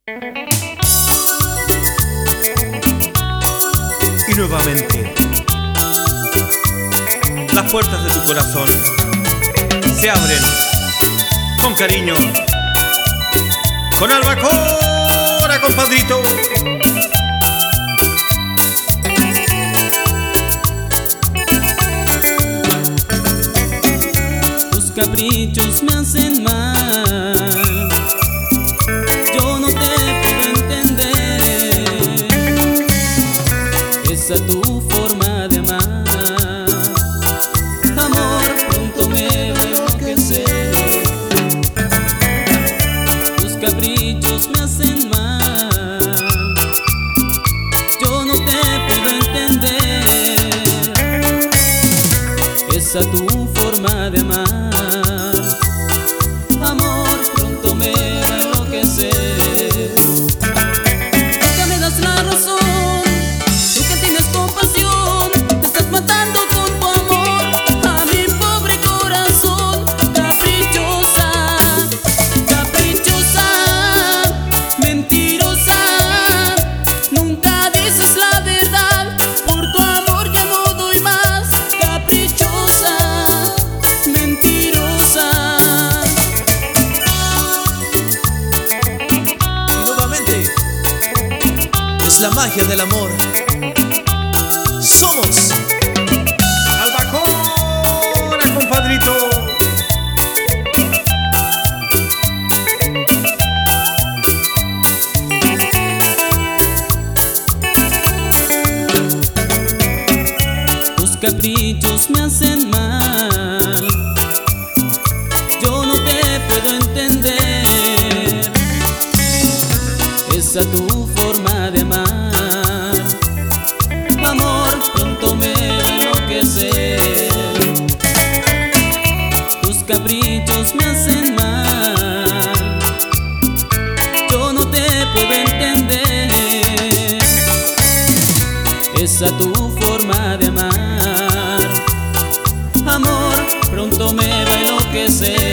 Y nuevamente, las puertas de tu corazón se abren con cariño, con albacora, compadrito. Tus caprichos me hacen mal, yo no te puedo entender. Esa tu forma de amar, amor, pronto me va a enloquecer. Tus caprichos me hacen mal, yo no te puedo entender. Esa tu forma de amar, amor, pronto me va a enloquecer. Que me das la razón, tú que tienes compasión, te estás matando con tu amor a mi pobre corazón. Caprichosa, caprichosa, mentirosa, nunca dices la verdad. Por tu amor ya no doy más. Caprichosa, mentirosa. Y nuevamente, es la magia del amor. Somos Albacora, compadrito. Tus caprichos me hacen mal, yo no te puedo entender. Esa tu forma de amar, amor, pronto me va a enloquecer. Tus caprichos me hacen mal, yo no te puedo entender. Esa tu forma de amar, amor, pronto me va a enloquecer.